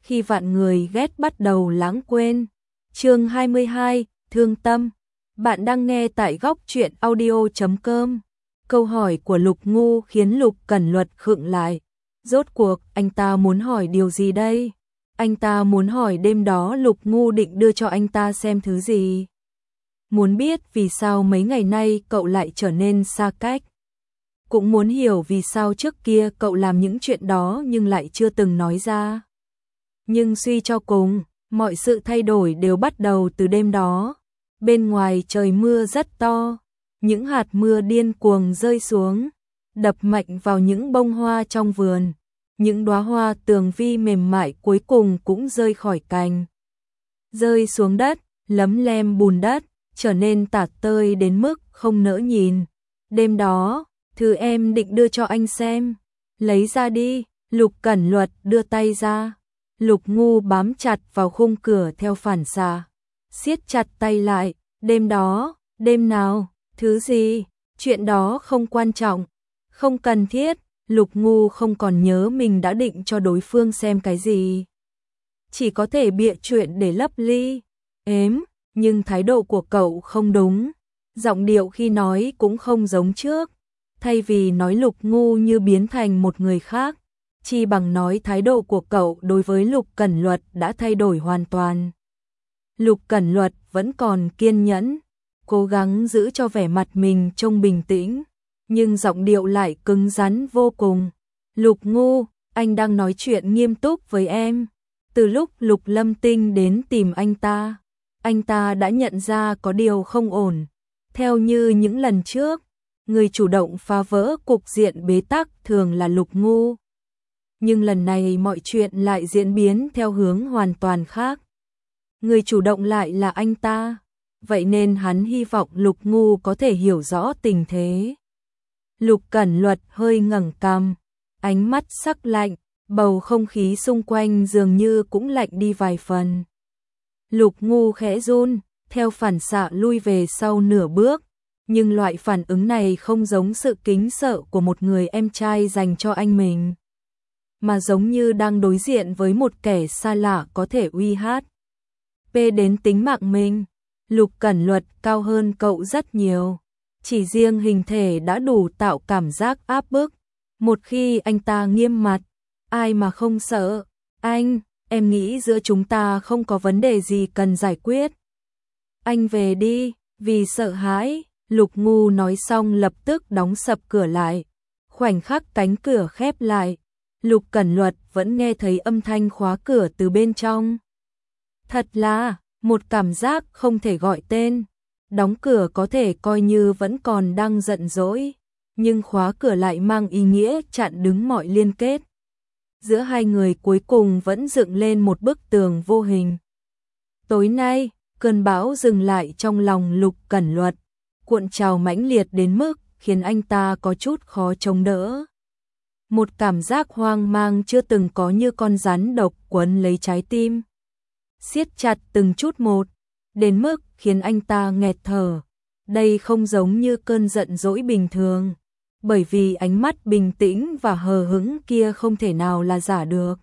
khi vạn người ghét bắt đầu lãng quên. Chương 22, Thương tâm. Bạn đang nghe tại góc truyện audio.com. Câu hỏi của Lục Ngu khiến Lục Cẩn Luật khựng lại. Rốt cuộc, anh ta muốn hỏi điều gì đây? Anh ta muốn hỏi đêm đó Lục Ngu định đưa cho anh ta xem thứ gì? Muốn biết vì sao mấy ngày nay cậu lại trở nên xa cách. Cũng muốn hiểu vì sao trước kia cậu làm những chuyện đó nhưng lại chưa từng nói ra. Nhưng suy cho cùng, mọi sự thay đổi đều bắt đầu từ đêm đó. Bên ngoài trời mưa rất to, những hạt mưa điên cuồng rơi xuống, đập mạnh vào những bông hoa trong vườn. Những đóa hoa tường vi mềm mại cuối cùng cũng rơi khỏi cành. Rơi xuống đất, lấm lem bùn đất, trở nên tả tơi đến mức không nỡ nhìn. Đêm đó, thứ em định đưa cho anh xem. Lấy ra đi, Lục Cẩn Luật đưa tay ra. Lục Ngu bám chặt vào khung cửa theo phản xạ, siết chặt tay lại. Đêm đó, đêm nào, thứ gì, chuyện đó không quan trọng, không cần thiết. Lục Ngu không còn nhớ mình đã định cho đối phương xem cái gì. Chỉ có thể bịa chuyện để lấp ly. Nhưng thái độ của cậu không đúng. Giọng điệu khi nói cũng không giống trước. Thay vì nói Lục Ngu như biến thành một người khác, chi bằng nói thái độ của cậu đối với Lục Cẩn Luật đã thay đổi hoàn toàn. Lục Cẩn Luật vẫn còn kiên nhẫn, cố gắng giữ cho vẻ mặt mình trông bình tĩnh, nhưng giọng điệu lại cứng rắn vô cùng. Lục Ngu, anh đang nói chuyện nghiêm túc với em. Từ lúc Lục Lâm Tinh đến tìm anh ta đã nhận ra có điều không ổn. Theo như những lần trước, người chủ động phá vỡ cục diện bế tắc thường là Lục Ngu. Nhưng lần này mọi chuyện lại diễn biến theo hướng hoàn toàn khác. Người chủ động lại là anh ta. Vậy nên hắn hy vọng Lục Ngu có thể hiểu rõ tình thế. Lục Cẩn Luật hơi ngẩng cằm, ánh mắt sắc lạnh, bầu không khí xung quanh dường như cũng lạnh đi vài phần. Lục Ngu khẽ run, theo phản xạ lui về sau nửa bước, nhưng loại phản ứng này không giống sự kính sợ của một người em trai dành cho anh mình, mà giống như đang đối diện với một kẻ xa lạ có thể uy hiếp đến tính mạng mình. Lục Cẩn Luật cao hơn cậu rất nhiều. Chỉ riêng hình thể đã đủ tạo cảm giác áp bức. Một khi anh ta nghiêm mặt, ai mà không sợ. Em nghĩ giữa chúng ta không có vấn đề gì cần giải quyết. Anh về đi, vì sợ hãi. Lục Ngu nói xong lập tức đóng sập cửa lại. Khoảnh khắc cánh cửa khép lại, Lục Cẩn Luật vẫn nghe thấy âm thanh khóa cửa từ bên trong. Thật là một cảm giác không thể gọi tên. Đóng cửa có thể coi như vẫn còn đang giận dỗi, nhưng khóa cửa lại mang ý nghĩa chặn đứng mọi liên kết. Giữa hai người cuối cùng vẫn dựng lên một bức tường vô hình. Tối nay, cơn bão dừng lại trong lòng Lục Cẩn Luật, cuộn trào mãnh liệt đến mức khiến anh ta có chút khó chống đỡ. Một cảm giác hoang mang chưa từng có như con rắn độc quấn lấy trái tim, siết chặt từng chút một, đến mức khiến anh ta nghẹt thở. Đây không giống như cơn giận dỗi bình thường, bởi vì ánh mắt bình tĩnh và hờ hững kia không thể nào là giả được.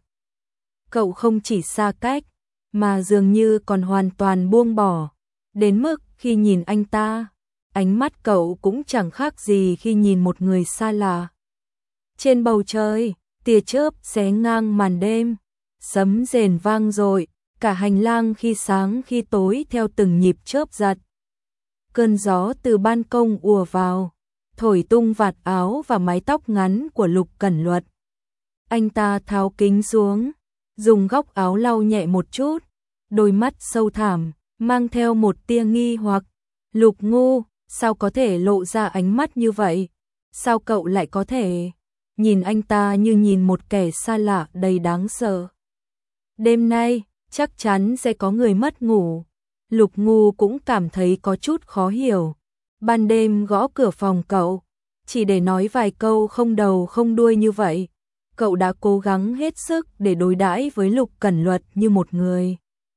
Cậu không chỉ xa cách, mà dường như còn hoàn toàn buông bỏ, đến mức khi nhìn anh ta, ánh mắt cậu cũng chẳng khác gì khi nhìn một người xa lạ. Trên bầu trời, tia chớp xé ngang màn đêm, sấm rền vang dội, cả hành lang khi sáng khi tối theo từng nhịp chớp giật. Cơn gió từ ban công ùa vào, thổi tung vạt áo và mái tóc ngắn của Lục Cẩn Luật. Anh ta tháo kính xuống, dùng góc áo lau nhẹ một chút, đôi mắt sâu thẳm, mang theo một tia nghi hoặc. Lục Ngu, sao có thể lộ ra ánh mắt như vậy? Sao cậu lại có thể nhìn anh ta như nhìn một kẻ xa lạ đầy đáng sợ? Đêm nay, chắc chắn sẽ có người mất ngủ. Lục Ngu cũng cảm thấy có chút khó hiểu. Ban đêm gõ cửa phòng cậu, chỉ để nói vài câu không đầu không đuôi như vậy. Cậu đã cố gắng hết sức để đối đãi với Lục Cẩn Luật như một người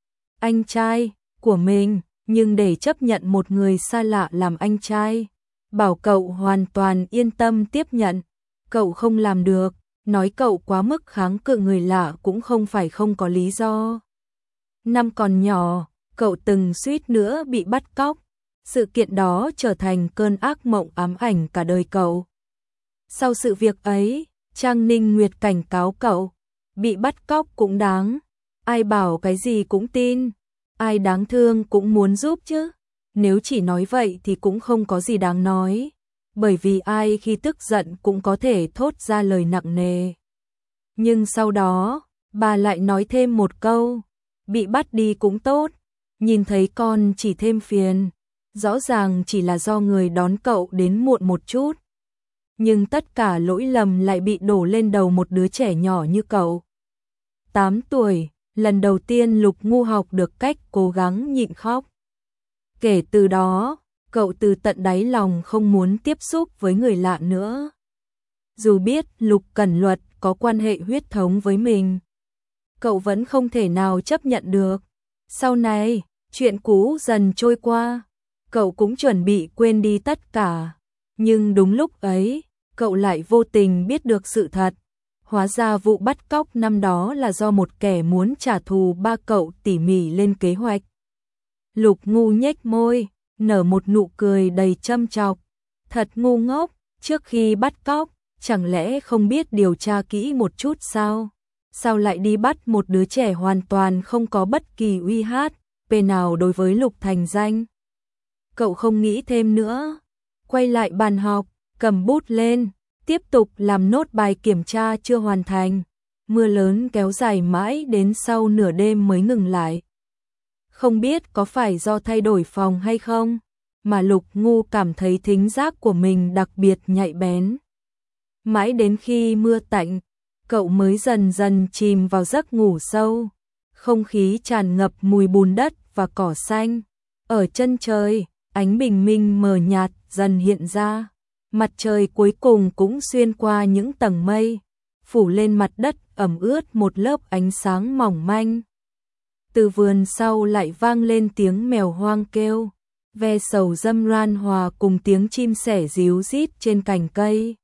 anh trai của mình, nhưng để chấp nhận một người xa lạ làm anh trai, bảo cậu hoàn toàn yên tâm tiếp nhận, cậu không làm được. nói cậu quá mức kháng cự người lạ cũng không phải không có lý do. Năm còn nhỏ, cậu từng suýt nữa bị bắt cóc. Sự kiện đó trở thành cơn ác mộng ám ảnh cả đời cậu. Sau sự việc ấy, Trang Ninh Nguyệt cảnh cáo cậu, bị bắt cóc cũng đáng, ai bảo cái gì cũng tin, ai đáng thương cũng muốn giúp chứ. Nếu chỉ nói vậy thì cũng không có gì đáng nói, bởi vì ai khi tức giận cũng có thể thốt ra lời nặng nề. Nhưng sau đó, bà lại nói thêm một câu, bị bắt đi cũng tốt, nhìn thấy con chỉ thêm phiền, rõ ràng chỉ là do người đón cậu đến muộn một chút. Nhưng tất cả lỗi lầm lại bị đổ lên đầu một đứa trẻ nhỏ như cậu. 8 tuổi, lần đầu tiên Lục Ngu học được cách cố gắng nhịn khóc. Kể từ đó, cậu từ tận đáy lòng không muốn tiếp xúc với người lạ nữa. Dù biết Lục Cẩn Luật có quan hệ huyết thống với mình, cậu vẫn không thể nào chấp nhận được. Sau này, chuyện cũ dần trôi qua, cậu cũng chuẩn bị quên đi tất cả. Nhưng đúng lúc ấy, cậu lại vô tình biết được sự thật. Hóa ra vụ bắt cóc năm đó là do một kẻ muốn trả thù ba cậu tỉ mỉ lên kế hoạch. Lục Ngu nhếch môi, nở một nụ cười đầy châm chọc. Thật ngu ngốc, trước khi bắt cóc, chẳng lẽ không biết điều tra kỹ một chút sao? Sao lại đi bắt một đứa trẻ hoàn toàn không có bất kỳ uy hiếp nào đối với Lục Thành Danh? Cậu không nghĩ thêm nữa, quay lại bàn học, cầm bút lên, tiếp tục làm nốt bài kiểm tra chưa hoàn thành. Mưa lớn kéo dài mãi đến sau nửa đêm mới ngừng lại. Không biết có phải do thay đổi phòng hay không, mà Lục Ngu cảm thấy thính giác của mình đặc biệt nhạy bén. Mãi đến khi mưa tạnh, cậu mới dần dần chìm vào giấc ngủ sâu. Không khí tràn ngập mùi bùn đất và cỏ xanh. Ở chân trời, ánh bình minh mờ nhạt dần hiện ra. Mặt trời cuối cùng cũng xuyên qua những tầng mây, phủ lên mặt đất ẩm ướt một lớp ánh sáng mỏng manh. Từ vườn sau lại vang lên tiếng mèo hoang kêu, ve sầu râm ran hòa cùng tiếng chim sẻ ríu rít trên cành cây.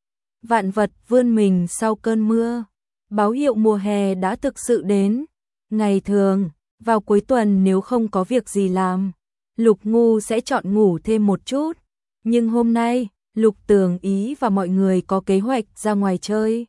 Vạn vật vươn mình sau cơn mưa, báo hiệu mùa hè đã thực sự đến. Ngày thường, vào cuối tuần nếu không có việc gì làm, Lục Ngu sẽ chọn ngủ thêm một chút. Nhưng hôm nay, Lục Tường Ý và mọi người có kế hoạch ra ngoài chơi.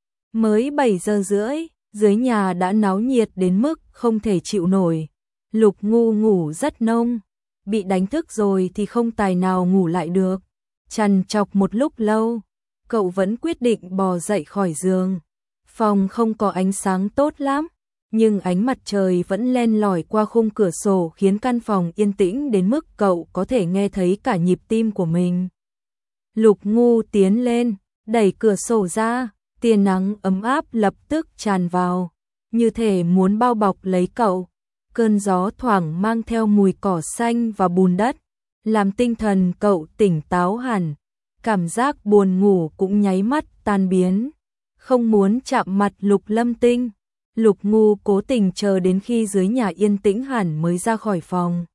Mới 7 giờ rưỡi, dưới nhà đã náo nhiệt đến mức không thể chịu nổi. Lục Ngu ngủ rất nông, bị đánh thức rồi thì không tài nào ngủ lại được. Trằn trọc một lúc lâu, cậu vẫn quyết định bò dậy khỏi giường. Phòng không có ánh sáng tốt lắm, nhưng ánh mặt trời vẫn len lỏi qua khung cửa sổ khiến căn phòng yên tĩnh đến mức cậu có thể nghe thấy cả nhịp tim của mình. Lục Ngu tiến lên, đẩy cửa sổ ra, tia nắng ấm áp lập tức tràn vào, như thể muốn bao bọc lấy cậu. Cơn gió thoảng mang theo mùi cỏ xanh và bùn đất, làm tinh thần cậu tỉnh táo hẳn. Cảm giác buồn ngủ cũng nháy mắt tan biến. Không muốn chạm mặt Lục Lâm Tinh, Lục Ngu cố tình chờ đến khi dưới nhà yên tĩnh hẳn mới ra khỏi phòng.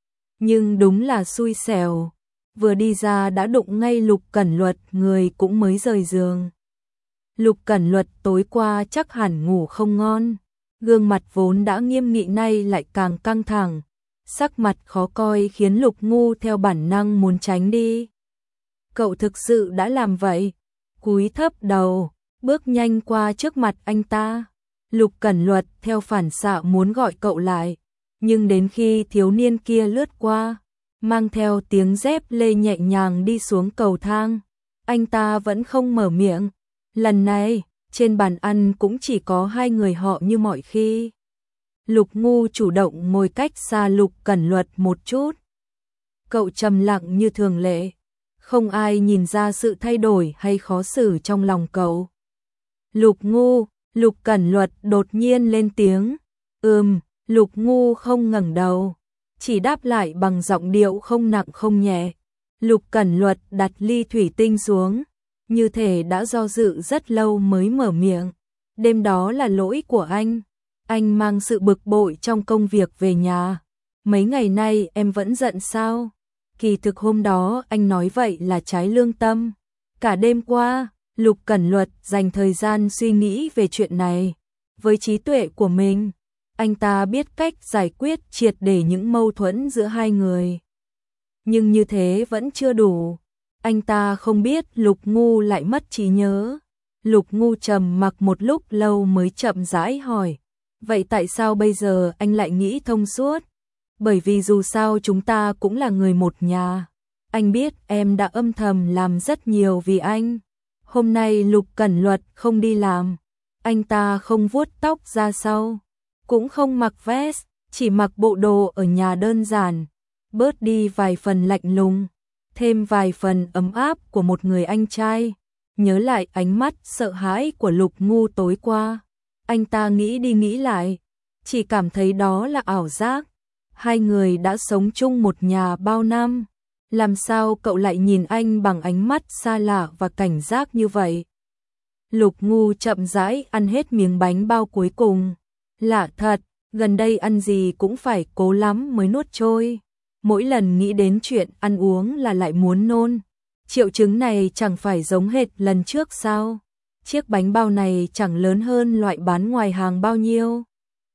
Nhưng đúng là xui xẻo, vừa đi ra đã đụng ngay Lục Cẩn Luật, người cũng mới rời giường. Lục Cẩn Luật tối qua chắc hẳn ngủ không ngon, gương mặt vốn đã nghiêm nghị nay lại càng căng thẳng, sắc mặt khó coi khiến Lục Ngu theo bản năng muốn tránh đi. Cậu thực sự đã làm vậy, cúi thấp đầu, bước nhanh qua trước mặt anh ta. Lục Cẩn Luật theo phản xạ muốn gọi cậu lại, nhưng đến khi thiếu niên kia lướt qua, mang theo tiếng dép lê nhẹ nhàng đi xuống cầu thang, anh ta vẫn không mở miệng. Lần này, trên bàn ăn cũng chỉ có hai người họ như mọi khi. Lục Ngu chủ động ngồi cách xa Lục Cẩn Luật một chút. Cậu trầm lặng như thường lệ, không ai nhìn ra sự thay đổi hay khó xử trong lòng cậu. Lục Ngu, Lục Cẩn Luật đột nhiên lên tiếng. Lục Ngu không ngẩng đầu, chỉ đáp lại bằng giọng điệu không nặng không nhẹ. Lục Cẩn Luật đặt ly thủy tinh xuống, như thể đã do dự rất lâu mới mở miệng. Đêm đó là lỗi của anh mang sự bực bội trong công việc về nhà. Mấy ngày nay em vẫn giận sao? Kỳ thực hôm đó anh nói vậy là trái lương tâm. Cả đêm qua, Lục Cẩn Luật dành thời gian suy nghĩ về chuyện này. Với trí tuệ của mình, anh ta biết cách giải quyết triệt để những mâu thuẫn giữa hai người. Nhưng như thế vẫn chưa đủ. Anh ta không biết Lục Ngu lại mất trí nhớ. Lục Ngu trầm mặc một lúc lâu mới chậm rãi hỏi. Vậy tại sao bây giờ anh lại nghĩ thông suốt? Bởi vì dù sao chúng ta cũng là người một nhà. Anh biết em đã âm thầm làm rất nhiều vì anh. Hôm nay Lục Cẩn Luật không đi làm. Anh ta không vuốt tóc ra sau. Cũng không mặc vest, chỉ mặc bộ đồ ở nhà đơn giản. Bớt đi vài phần lạnh lùng, thêm vài phần ấm áp của một người anh trai. Nhớ lại ánh mắt sợ hãi của Lục Ngu tối qua. Anh ta nghĩ đi nghĩ lại, chỉ cảm thấy đó là ảo giác. Hai người đã sống chung một nhà bao năm. Làm sao cậu lại nhìn anh bằng ánh mắt xa lạ và cảnh giác như vậy? Lục Ngu chậm rãi ăn hết miếng bánh bao cuối cùng. Lạ thật, gần đây ăn gì cũng phải cố lắm mới nuốt trôi. Mỗi lần nghĩ đến chuyện ăn uống là lại muốn nôn. Triệu chứng này chẳng phải giống hệt lần trước sao? Chiếc bánh bao này chẳng lớn hơn loại bán ngoài hàng bao nhiêu.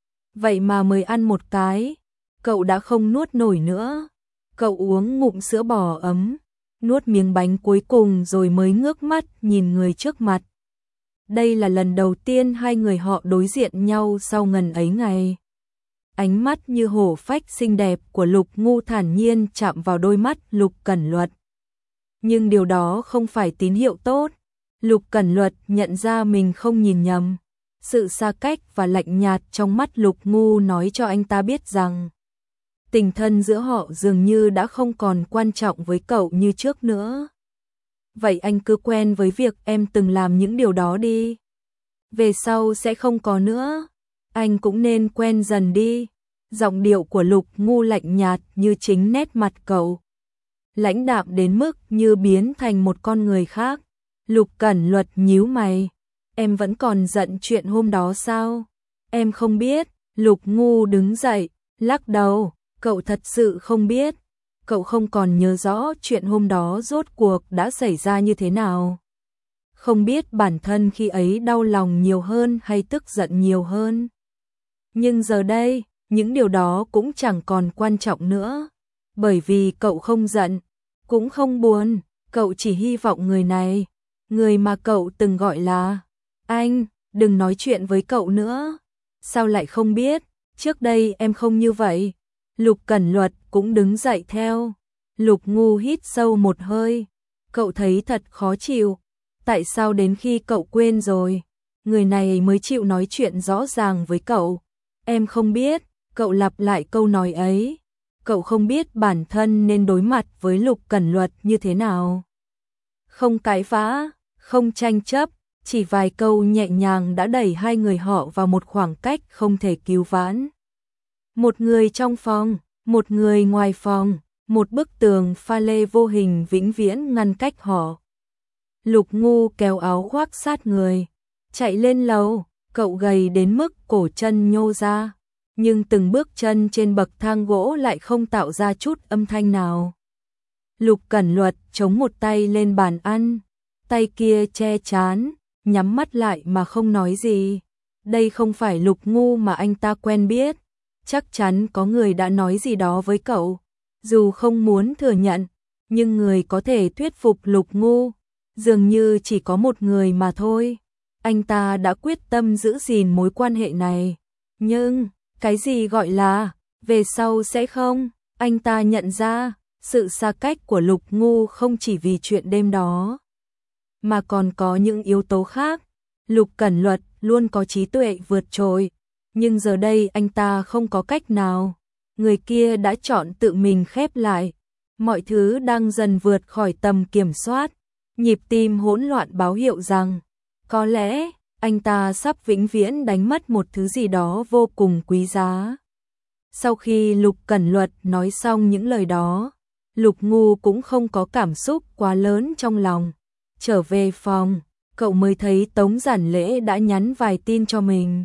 Vậy mà mới ăn một cái, cậu đã không nuốt nổi nữa. Cậu uống ngụm sữa bò ấm, nuốt miếng bánh cuối cùng rồi mới ngước mắt nhìn người trước mặt. Đây là lần đầu tiên hai người họ đối diện nhau sau ngần ấy ngày. Ánh mắt như hổ phách xinh đẹp của Lục Ngu thản nhiên chạm vào đôi mắt Lục Cẩn Luật. Nhưng điều đó không phải tín hiệu tốt. Lục Cẩn Luật nhận ra mình không nhìn nhầm. Sự xa cách và lạnh nhạt trong mắt Lục Ngu nói cho anh ta biết rằng tình thân giữa họ dường như đã không còn quan trọng với cậu như trước nữa. Vậy anh cứ quen với việc em từng làm những điều đó đi. Về sau sẽ không có nữa. Anh cũng nên quen dần đi. Giọng điệu của Lục Ngu lạnh nhạt như chính nét mặt cậu. Lãnh đạm đến mức như biến thành một con người khác. Lục Cẩn Luật nhíu mày. Em vẫn còn giận chuyện hôm đó sao? Em không biết. Lục Ngu đứng dậy, lắc đầu. Cậu thật sự không biết. Cậu không còn nhớ rõ chuyện hôm đó rốt cuộc đã xảy ra như thế nào. Không biết bản thân khi ấy đau lòng nhiều hơn hay tức giận nhiều hơn. Nhưng giờ đây, những điều đó cũng chẳng còn quan trọng nữa. Bởi vì cậu không giận, cũng không buồn. Cậu chỉ hy vọng người này, người mà cậu từng gọi là anh, đừng nói chuyện với cậu nữa. Sao lại không biết? Trước đây em không như vậy. Lục Cẩn Luật cũng đứng dậy theo. Lục Ngu hít sâu một hơi. Cậu thấy thật khó chịu. Tại sao đến khi cậu quên rồi, người này mới chịu nói chuyện rõ ràng với cậu? Em không biết. Cậu lặp lại câu nói ấy. Cậu không biết bản thân nên đối mặt với Lục Cẩn Luật như thế nào. Không cãi vã, không tranh chấp, chỉ vài câu nhẹ nhàng đã đẩy hai người họ vào một khoảng cách không thể cứu vãn. Một người trong phòng, một người ngoài phòng, một bức tường pha lê vô hình vĩnh viễn ngăn cách họ. Lục Ngu kéo áo khoác sát người, chạy lên lầu. Cậu gầy đến mức cổ chân nhô ra, nhưng từng bước chân trên bậc thang gỗ lại không tạo ra chút âm thanh nào. Lục Cẩn Luật chống một tay lên bàn ăn, tay kia che trán, nhắm mắt lại mà không nói gì. Đây không phải Lục Ngu mà anh ta quen biết. Chắc chắn có người đã nói gì đó với cậu. Dù không muốn thừa nhận, nhưng người có thể thuyết phục Lục Ngu dường như chỉ có một người mà thôi. Anh ta đã quyết tâm giữ gìn mối quan hệ này. Nhưng, cái gì gọi là về sau sẽ không? Anh ta nhận ra, sự xa cách của Lục Ngu không chỉ vì chuyện đêm đó, mà còn có những yếu tố khác. Lục Cẩn Luật luôn có trí tuệ vượt trội, nhưng giờ đây anh ta không có cách nào. Người kia đã chọn tự mình khép lại. Mọi thứ đang dần vượt khỏi tầm kiểm soát. Nhịp tim hỗn loạn báo hiệu rằng có lẽ anh ta sắp vĩnh viễn đánh mất một thứ gì đó vô cùng quý giá. Sau khi Lục Cẩn Luật nói xong những lời đó, Lục Ngu cũng không có cảm xúc quá lớn trong lòng. Trở về phòng, cậu mới thấy Tống Giản Lễ đã nhắn vài tin cho mình.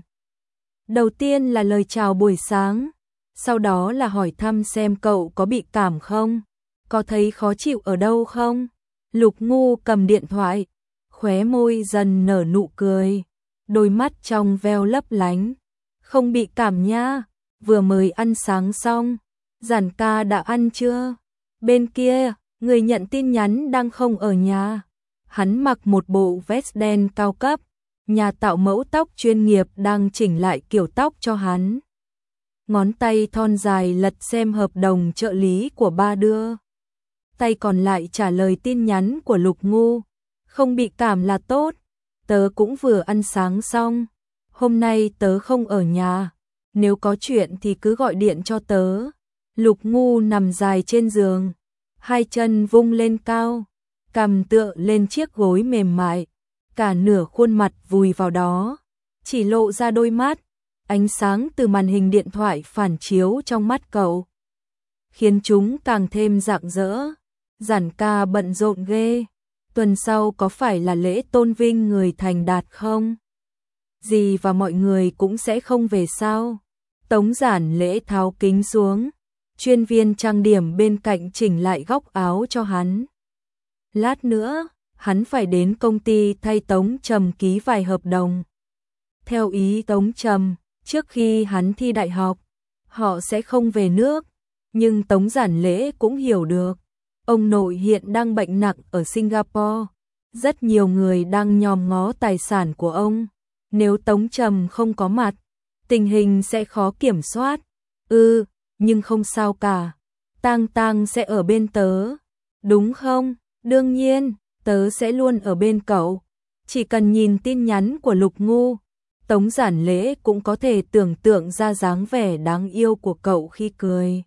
Đầu tiên là lời chào buổi sáng, sau đó là hỏi thăm xem cậu có bị cảm không, có thấy khó chịu ở đâu không. Lục Ngu cầm điện thoại, khóe môi dần nở nụ cười, đôi mắt trong veo lấp lánh. Không bị cảm nha, vừa mới ăn sáng xong. Giản ca đã ăn chưa? Bên kia, người nhận tin nhắn đang không ở nhà. Hắn mặc một bộ vest đen cao cấp, nhà tạo mẫu tóc chuyên nghiệp đang chỉnh lại kiểu tóc cho hắn. Ngón tay thon dài lật xem hợp đồng trợ lý của ba đưa. Tay còn lại trả lời tin nhắn của Lục Ngu. Không bị cảm là tốt, tớ cũng vừa ăn sáng xong. Hôm nay tớ không ở nhà, nếu có chuyện thì cứ gọi điện cho tớ. Lục Ngu nằm dài trên giường, hai chân vung lên cao, cằm tựa lên chiếc gối mềm mại, cả nửa khuôn mặt vùi vào đó, chỉ lộ ra đôi mắt. Ánh sáng từ màn hình điện thoại phản chiếu trong mắt cậu, khiến chúng càng thêm rạng rỡ. Giản ca bận rộn ghê, tuần sau có phải là lễ tôn vinh người thành đạt không? Dì và mọi người cũng sẽ không về sao? Tống Giản Lễ tháo kính xuống, chuyên viên trang điểm bên cạnh chỉnh lại góc áo cho hắn. Lát nữa, hắn phải đến công ty thay Tống Trầm ký vài hợp đồng. Theo ý Tống Trầm, trước khi hắn thi đại học, họ sẽ không về nước, nhưng Tống Giản Lễ cũng hiểu được. Ông nội hiện đang bệnh nặng ở Singapore, rất nhiều người đang nhòm ngó tài sản của ông. Nếu Tống Trầm không có mặt, tình hình sẽ khó kiểm soát. Nhưng không sao cả, Tang Tang sẽ ở bên tớ, đúng không? Đương nhiên, tớ sẽ luôn ở bên cậu. Chỉ cần nhìn tin nhắn của Lục Ngu, Tống Giản Lễ cũng có thể tưởng tượng ra dáng vẻ đáng yêu của cậu khi cười.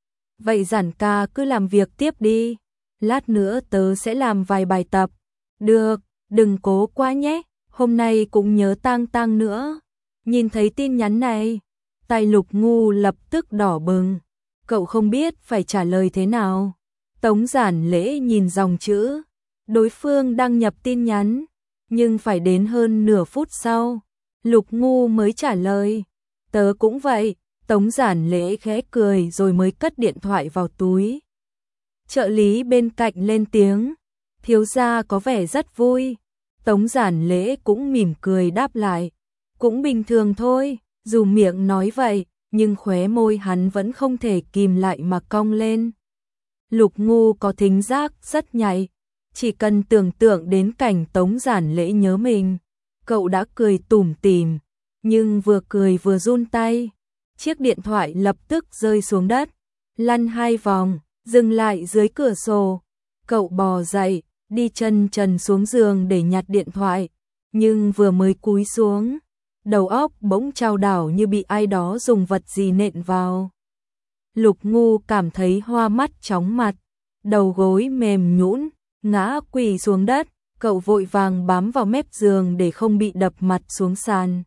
Vậy Giản ca cứ làm việc tiếp đi, lát nữa tớ sẽ làm vài bài tập. Được, đừng cố quá nhé, hôm nay cũng nhớ Tang Tang nữa. Nhìn thấy tin nhắn này, tay Lục Ngu lập tức đỏ bừng, cậu không biết phải trả lời thế nào. Tống Giản Lễ nhìn dòng chữ, đối phương đăng nhập tin nhắn, nhưng phải đến hơn nửa phút sau, Lục Ngu mới trả lời. Tớ cũng vậy. Tống Giản Lễ khẽ cười rồi mới cất điện thoại vào túi. Trợ lý bên cạnh lên tiếng, thiếu gia có vẻ rất vui. Tống Giản Lễ cũng mỉm cười đáp lại, cũng bình thường thôi. Dù miệng nói vậy, nhưng khóe môi hắn vẫn không thể kìm lại mà cong lên. Lục Ngu có thính giác rất nhạy, chỉ cần tưởng tượng đến cảnh Tống Giản Lễ nhớ mình, cậu đã cười tủm tỉm, nhưng vừa cười vừa run tay. Chiếc điện thoại lập tức rơi xuống đất, lăn 2 vòng, dừng lại dưới cửa sổ. Cậu bò dậy, đi chân trần xuống giường để nhặt điện thoại, nhưng vừa mới cúi xuống, đầu óc bỗng chao đảo như bị ai đó dùng vật gì nện vào. Lục Ngu cảm thấy hoa mắt chóng mặt, đầu gối mềm nhũn, ngã quỳ xuống đất. Cậu vội vàng bám vào mép giường để không bị đập mặt xuống sàn.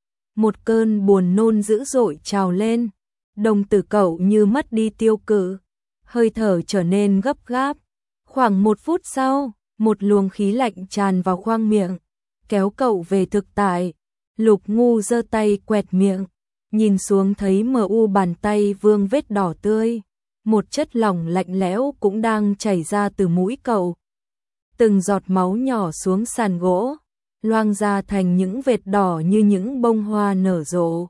Một cơn buồn nôn dữ dội trào lên, đồng tử cậu như mất đi tiêu cự, hơi thở trở nên gấp gáp. Khoảng 1 phút sau, một luồng khí lạnh tràn vào khoang miệng, kéo cậu về thực tại. Lục Ngu giơ tay quẹt miệng, nhìn xuống thấy mờ u bàn tay vương vết đỏ tươi, một chất lỏng lạnh lẽo cũng đang chảy ra từ mũi cậu. Từng giọt máu nhỏ xuống sàn gỗ, loang ra thành những vệt đỏ như những bông hoa nở rộ.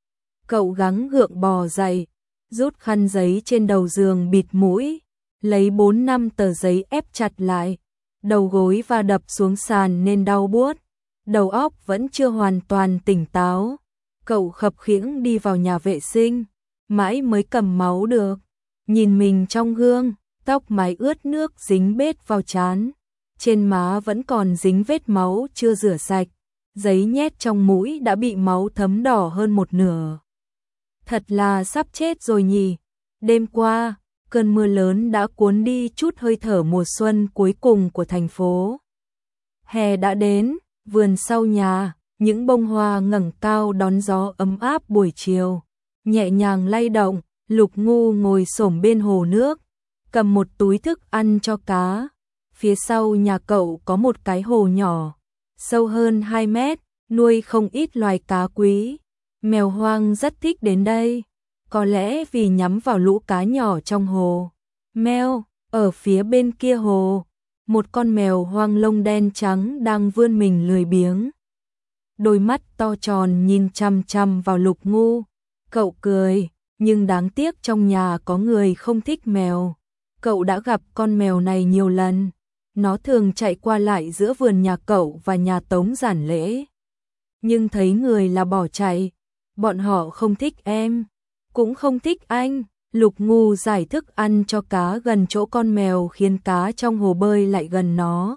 Cậu gắng gượng bò dậy, rút khăn giấy trên đầu giường bịt mũi, lấy 4-5 tờ giấy ép chặt lại. Đầu gối va đập xuống sàn nên đau buốt, đầu óc vẫn chưa hoàn toàn tỉnh táo. Cậu khập khiễng đi vào nhà vệ sinh, mãi mới cầm máu được. Nhìn mình trong gương, tóc mái ướt nước dính bết vào trán, trên má vẫn còn dính vết máu chưa rửa sạch, giấy nhét trong mũi đã bị máu thấm đỏ hơn 1/2. Thật là sắp chết rồi nhỉ. Đêm qua, cơn mưa lớn đã cuốn đi chút hơi thở mùa xuân cuối cùng của thành phố. Hè đã đến, vườn sau nhà, những bông hoa ngẩng cao đón gió ấm áp buổi chiều, nhẹ nhàng lay động. Lục Ngu ngồi xổm bên hồ nước, cầm một túi thức ăn cho cá. Phía sau nhà cậu có một cái hồ nhỏ, sâu hơn 2 mét, nuôi không ít loài cá quý. Mèo hoang rất thích đến đây, có lẽ vì nhắm vào lũ cá nhỏ trong hồ. Mèo, ở phía bên kia hồ, một con mèo hoang lông đen trắng đang vươn mình lười biếng. Đôi mắt to tròn nhìn chằm chằm vào Lục Ngu. Cậu cười, nhưng đáng tiếc trong nhà có người không thích mèo. Cậu đã gặp con mèo này nhiều lần. Nó thường chạy qua lại giữa vườn nhà cậu và nhà Tống Giản Lễ. Nhưng thấy người là bỏ chạy. Bọn họ không thích em, cũng không thích anh. Lục Ngu giải thức ăn cho cá gần chỗ con mèo khiến cá trong hồ bơi lại gần nó.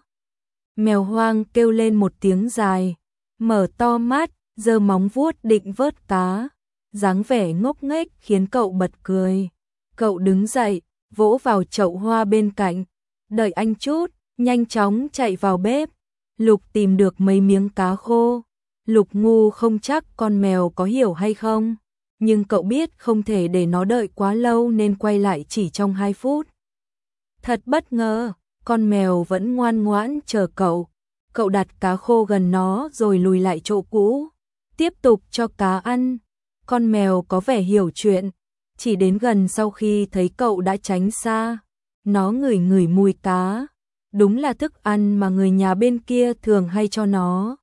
Mèo hoang kêu lên một tiếng dài, mở to mắt, giơ móng vuốt định vớt cá. Dáng vẻ ngốc nghếch khiến cậu bật cười. Cậu đứng dậy, vỗ vào chậu hoa bên cạnh. Đợi anh chút, nhanh chóng chạy vào bếp. Lục tìm được mấy miếng cá khô. Lục Ngu không chắc con mèo có hiểu hay không, nhưng cậu biết không thể để nó đợi quá lâu nên quay lại chỉ trong 2 phút. Thật bất ngờ, con mèo vẫn ngoan ngoãn chờ cậu. Cậu đặt cá khô gần nó rồi lùi lại chỗ cũ, tiếp tục cho cá ăn. Con mèo có vẻ hiểu chuyện, chỉ đến gần sau khi thấy cậu đã tránh xa. Nó ngửi ngửi mùi cá, đúng là thức ăn mà người nhà bên kia thường hay cho nó.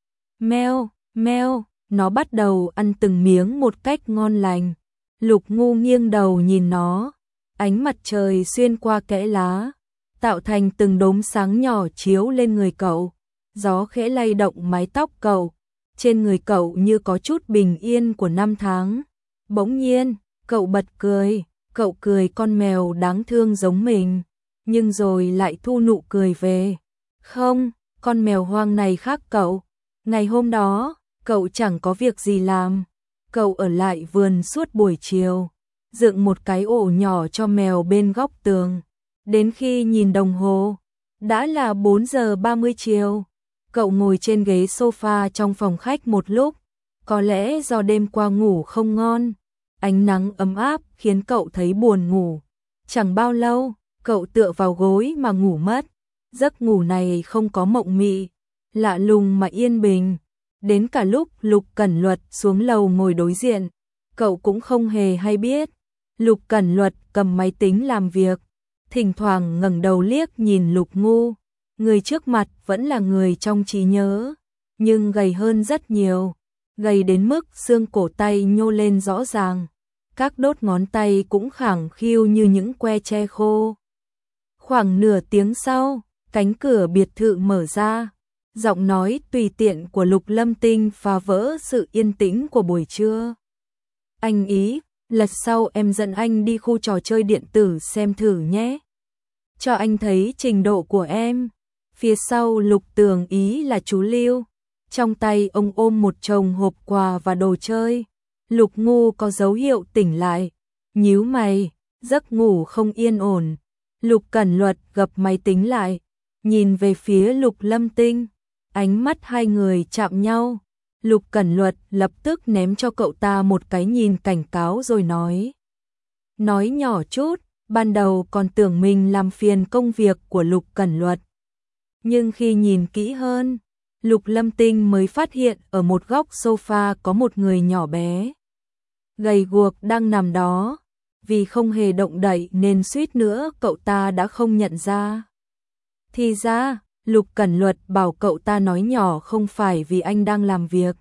Meo, meo, nó bắt đầu ăn từng miếng một cách ngon lành. Lục Ngu nghiêng đầu nhìn nó, ánh mặt trời xuyên qua kẽ lá, tạo thành từng đốm sáng nhỏ chiếu lên người cậu. Gió khẽ lay động mái tóc cậu, trên người cậu như có chút bình yên của năm tháng. Bỗng nhiên, cậu bật cười, cậu cười con mèo đáng thương giống mình, nhưng rồi lại thu nụ cười về. Không, con mèo hoang này khác cậu. Ngày hôm đó, cậu chẳng có việc gì làm. Cậu ở lại vườn suốt buổi chiều, dựng một cái ổ nhỏ cho mèo bên góc tường. Đến khi nhìn đồng hồ, đã là 4 giờ 30 chiều. Cậu ngồi trên ghế sofa trong phòng khách một lúc. Có lẽ do đêm qua ngủ không ngon, ánh nắng ấm áp khiến cậu thấy buồn ngủ. Chẳng bao lâu, cậu tựa vào gối mà ngủ mất. Giấc ngủ này không có mộng mị, lạ lùng mà yên bình. Đến cả lúc Lục Cẩn Luật xuống lầu ngồi đối diện, cậu cũng không hề hay biết. Lục Cẩn Luật cầm máy tính làm việc, thỉnh thoảng ngẩng đầu liếc nhìn Lục Ngu. Người trước mặt vẫn là người trong trí nhớ, nhưng gầy hơn rất nhiều, gầy đến mức xương cổ tay nhô lên rõ ràng. Các đốt ngón tay cũng khẳng khiu như những que tre khô. Khoảng nửa tiếng sau, cánh cửa biệt thự mở ra. Giọng nói tùy tiện của Lục Lâm Tinh phá vỡ sự yên tĩnh của buổi trưa. Anh ý, lần sau em dẫn anh đi khu trò chơi điện tử xem thử nhé. Cho anh thấy trình độ của em. Phía sau Lục Tường Ý là chú Lưu. Trong tay ông ôm một chồng hộp quà và đồ chơi. Lục Ngu có dấu hiệu tỉnh lại. Nhíu mày, giấc ngủ không yên ổn. Lục Cẩn Luật gập máy tính lại, nhìn về phía Lục Lâm Tinh. Ánh mắt hai người chạm nhau. Lục Cẩn Luật lập tức ném cho cậu ta một cái nhìn cảnh cáo rồi nói. Nói nhỏ chút, ban đầu còn tưởng mình làm phiền công việc của Lục Cẩn Luật. Nhưng khi nhìn kỹ hơn, Lục Lâm Tinh mới phát hiện ở một góc sofa có một người nhỏ bé, gầy guộc đang nằm đó. Vì không hề động đậy nên suýt nữa cậu ta đã không nhận ra. Thì ra, Lục Cẩn Luật bảo cậu ta nói nhỏ không phải vì anh đang làm việc,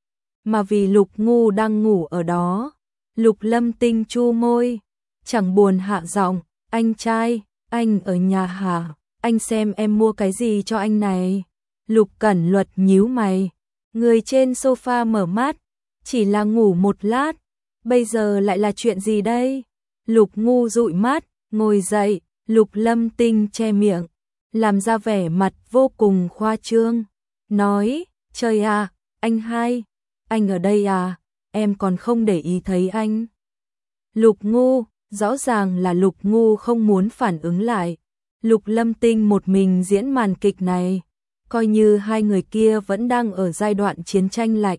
mà vì Lục Ngu đang ngủ ở đó. Lục Lâm Tinh chu môi, chẳng buồn hạ giọng, anh trai, anh ở nhà hả? Anh xem em mua cái gì cho anh này. Lục Cẩn Luật nhíu mày, người trên sofa mở mắt, chỉ là ngủ một lát, bây giờ lại là chuyện gì đây? Lục Ngu dụi mắt, ngồi dậy. Lục Lâm Tinh che miệng, làm ra vẻ mặt vô cùng khoa trương, nói, trời à, anh hai, anh ở đây à, em còn không để ý thấy anh. Lục Ngu, rõ ràng là Lục Ngu không muốn phản ứng lại. Lục Lâm Tinh một mình diễn màn kịch này, coi như hai người kia vẫn đang ở giai đoạn chiến tranh lạnh.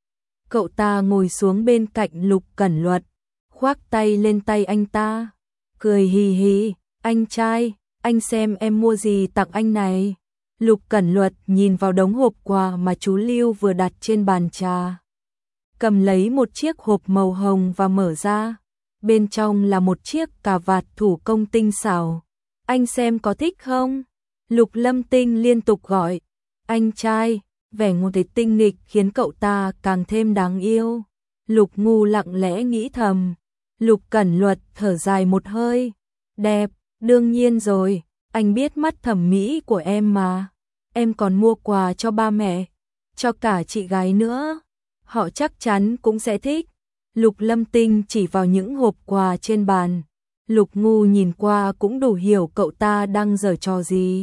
Cậu ta ngồi xuống bên cạnh Lục Cẩn Luật, khoác tay lên tay anh ta, cười hì hì, anh trai, anh xem em mua gì tặng anh này. Lục Cẩn Luật nhìn vào đống hộp quà mà chú Lưu vừa đặt trên bàn trà. Cầm lấy một chiếc hộp màu hồng và mở ra. Bên trong là một chiếc cà vạt thủ công tinh xảo. Anh xem có thích không? Lục Lâm Tinh liên tục gọi, anh trai, vẻ ngôn thế tinh nghịch khiến cậu ta càng thêm đáng yêu. Lục Ngu lặng lẽ nghĩ thầm, Lục Cẩn Luật thở dài một hơi, đẹp, đương nhiên rồi, anh biết mắt thẩm mỹ của em mà, em còn mua quà cho ba mẹ, cho cả chị gái nữa, họ chắc chắn cũng sẽ thích. Lục Lâm Tinh chỉ vào những hộp quà trên bàn, Lục Ngu nhìn qua cũng đủ hiểu cậu ta đang giở trò gì.